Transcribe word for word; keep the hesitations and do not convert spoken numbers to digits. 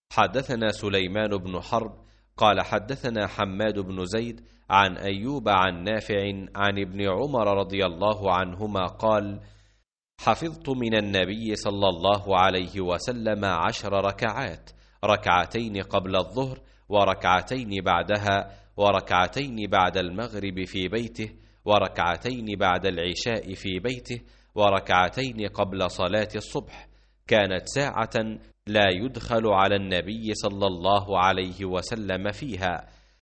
حدثنا سليمان بن حرب قال حدثنا حماد بن زيد عن أيوب عن نافع عن ابن عمر رضي الله عنهما قال: حفظت من النبي صلى الله عليه وسلم عشر ركعات، ركعتين قبل الظهر وركعتين بعدها وركعتين بعد المغرب في بيته وركعتين بعد العشاء في بيته وركعتين قبل صلاة الصبح، كانت ساعة لا يدخل على النبي صلى الله عليه وسلم فيها،